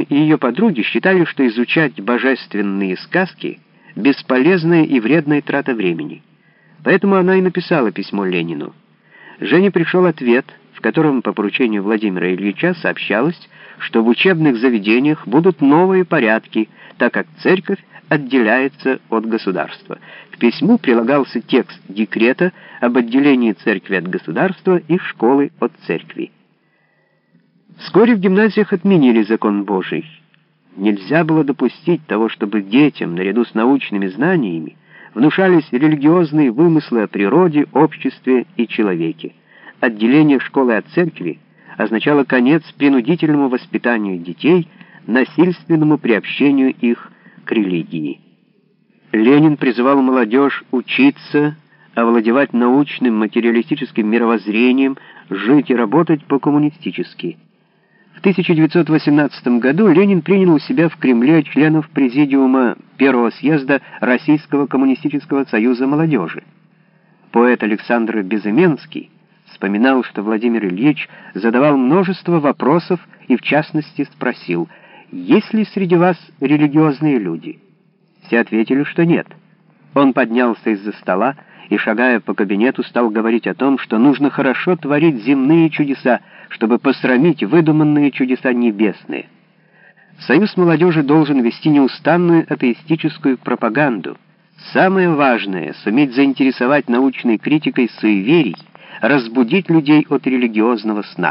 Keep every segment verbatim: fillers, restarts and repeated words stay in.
и ее подруги считали, что изучать божественные сказки — бесполезная и вредная трата времени. Поэтому она и написала письмо Ленину. Жене пришел ответ, в котором по поручению Владимира Ильича сообщалось, что в учебных заведениях будут новые порядки, так как церковь отделяется от государства. К письму прилагался текст декрета об отделении церкви от государства и школы от церкви. Вскоре в гимназиях отменили закон Божий. Нельзя было допустить того, чтобы детям, наряду с научными знаниями, внушались религиозные вымыслы о природе, обществе и человеке. Отделение школы от церкви означало конец принудительному воспитанию детей, насильственному приобщению их к религии. Ленин призывал молодежь учиться, овладевать научным материалистическим мировоззрением, жить и работать по-коммунистически. В тысяча девятьсот восемнадцатом году Ленин принял у себя в Кремле членов Президиума Первого съезда Российского коммунистического союза молодежи. Поэт Александр Безыменский вспоминал, что Владимир Ильич задавал множество вопросов и, в частности, спросил: «Есть ли среди вас религиозные люди?» Все ответили, что нет. Он поднялся из-за стола и, шагая по кабинету, стал говорить о том, что нужно хорошо творить земные чудеса, чтобы посрамить выдуманные чудеса небесные. Союз молодежи должен вести неустанную атеистическую пропаганду. Самое важное — суметь заинтересовать научной критикой суеверий, разбудить людей от религиозного сна.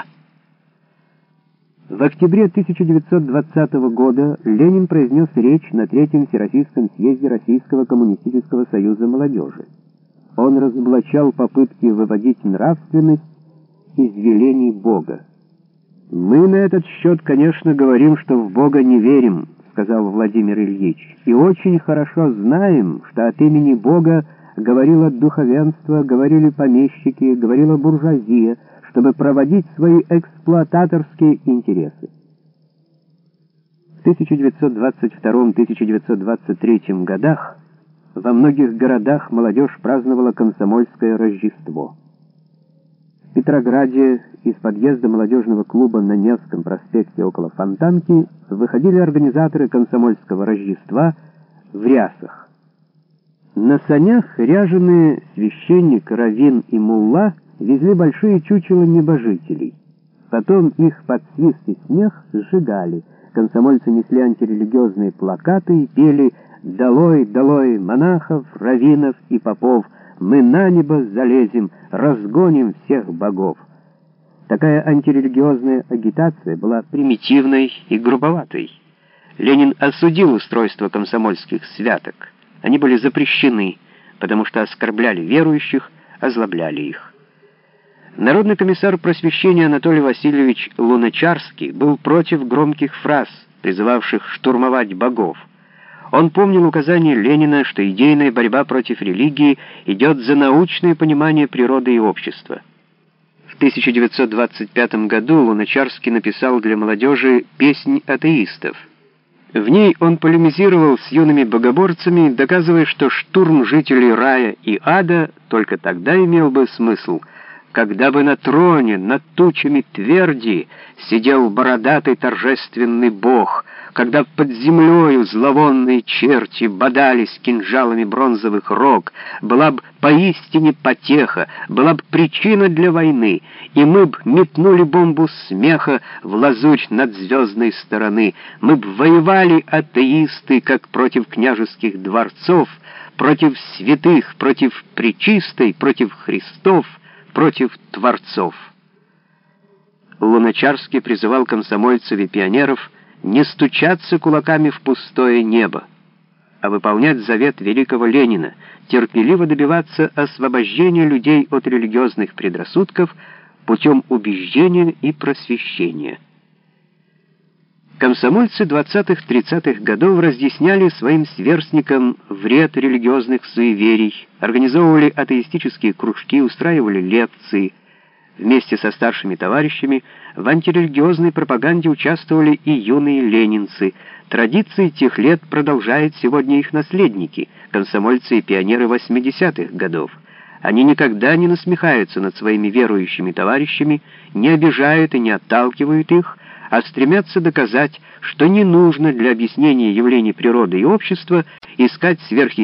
В октябре тысяча девятьсот двадцатого года Ленин произнес речь на Третьем Всероссийском съезде Российского коммунистического союза молодежи. Он разоблачал попытки выводить нравственность из велений Бога. «Мы на этот счет, конечно, говорим, что в Бога не верим», — сказал Владимир Ильич, «и очень хорошо знаем, что от имени Бога говорило духовенство, говорили помещики, говорила буржуазия, чтобы проводить свои эксплуататорские интересы». В тысяча девятьсот двадцать втором — тысяча девятьсот двадцать третьем годах во многих городах молодежь праздновала комсомольское Рождество. В Петрограде из подъезда молодежного клуба на Невском проспекте около Фонтанки выходили организаторы комсомольского Рождества в рясах. На санях ряженые священник, раввин и мулла везли большие чучела небожителей. Потом их под свист и смех сжигали. Комсомольцы несли антирелигиозные плакаты и пели «Долой, долой монахов, раввинов и попов! Мы на небо залезем, разгоним всех богов!» Такая антирелигиозная агитация была примитивной и грубоватой. Ленин осудил устройство комсомольских святок. Они были запрещены, потому что оскорбляли верующих, озлобляли их. Народный комиссар просвещения Анатолий Васильевич Луначарский был против громких фраз, призывавших штурмовать богов. Он помнил указание Ленина, что идейная борьба против религии идет за научное понимание природы и общества. В тысяча девятьсот двадцать пятом году Луначарский написал для молодежи «Песнь атеистов». В ней он полемизировал с юными богоборцами, доказывая, что штурм жителей рая и ада только тогда имел бы смысл, когда бы на троне над тучами тверди сидел бородатый торжественный бог, когда под землею зловонные черти бодались кинжалами бронзовых рог, была б поистине потеха, была б причина для войны, и мы б метнули бомбу смеха в лазурь надзвездной стороны, мы б воевали, атеисты, как против княжеских дворцов, против святых, против пречистой, против Христов, против творцов. Луначарский призывал комсомольцев и пионеров не стучаться кулаками в пустое небо, а выполнять завет великого Ленина, терпеливо добиваться освобождения людей от религиозных предрассудков путем убеждения и просвещения. Комсомольцы двадцатых-тридцатых годов разъясняли своим сверстникам вред религиозных суеверий, организовывали атеистические кружки, устраивали лекции. Вместе со старшими товарищами в антирелигиозной пропаганде участвовали и юные ленинцы. Традиции тех лет продолжают сегодня их наследники, комсомольцы и пионеры восьмидесятых годов. Они никогда не насмехаются над своими верующими товарищами, не обижают и не отталкивают их, а стремятся доказать, что не нужно для объяснения явлений природы и общества искать сверхъестественных